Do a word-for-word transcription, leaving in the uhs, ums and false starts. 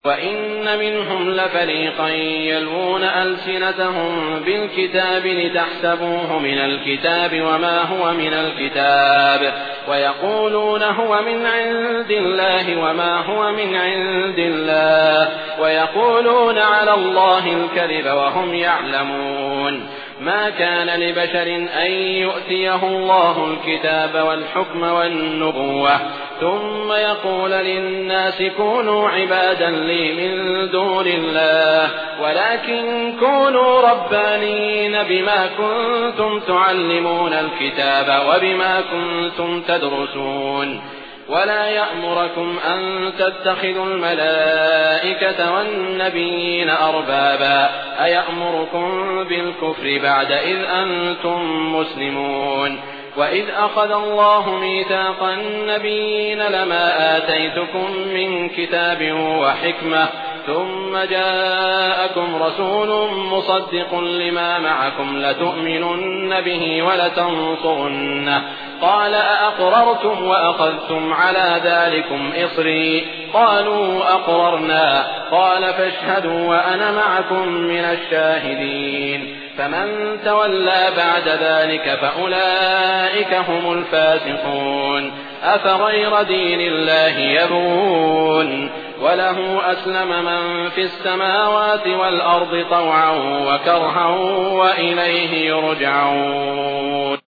وَإِنَّ مِنْهُمْ لَفَرِيقًا يَلْوُونَ أَلْسِنَتَهُم بِالْكِتَابِ لِتَحْسَبُوهُ مِنَ الْكِتَابِ وَمَا هُوَ مِنَ الْكِتَابِ وَيَقُولُونَ هُوَ مِنْ عِندِ اللَّهِ وَمَا هُوَ مِنْ عِندِ اللَّهِ وَيَقُولُونَ عَلَى اللَّهِ الْكَذِبَ وَهُمْ يَعْلَمُونَ. مَا كَانَ لِبَشَرٍ أَن يُؤْتِيَهُ اللَّهُ الْكِتَابَ وَالْحُكْمَ وَالنُّبُوَّةَ ثُمَّ يَقُولَ لِلنَّاسِ كُونُوا عِبَادًا لِّي مِن دُونِ اللَّهِ وَلَٰكِن كُونُوا رَبَّانِيِّينَ بِمَا كُنتُمْ تُعَلِّمُونَ الْكِتَابَ وَبِمَا كُنتُمْ تَدْرُسُونَ. وَلَا يَأْمُرَكُمْ أَن تَتَّخِذُوا الْمَلَائِكَةَ وَالنَّبِيِّينَ أَرْبَابًا أَيَأْمُرُكُم بِالْكُفْرِ بَعْدَ إِذْ أَنتُم مُّسْلِمُونَ. وَإِذْ أَخَذَ اللَّهُ مِيثَاقَ النَّبِيِّينَ لَمَا آتَيْتُكُم مِّن كِتَابٍ وَحِكْمَةٍ ثُمَّ جَاءَكُمْ رَسُولٌ مُّصَدِّقٌ لِّمَا مَعَكُمْ لَتُؤْمِنُنَّ بِهِ وَلَتَنصُرُنَّهُ قَالَ أَأَقْرَرْتُمْ وَأَخَذْتُمْ عَلَىٰ ذَٰلِكُمْ إِصْرِي قَالُوا أَقْرَرْنَا قَالَ فَاشْهَدُوا وَأَنَا مَعَكُم مِّنَ الشَّاهِدِينَ. فَمَن تَوَلَّىٰ بَعْدَ ذَٰلِكَ فَأُولَٰئِكَ هُمُ الْفَاسِقُونَ. أَفَغَيْرَ دِينِ اللَّهِ يَبْغُونَ وَلَهُ أَسْلَمَ مَن فِي السَّمَاوَاتِ وَالْأَرْضِ طَوْعًا وَكَرْهًا وَإِلَيْهِ يُرْجَعُونَ.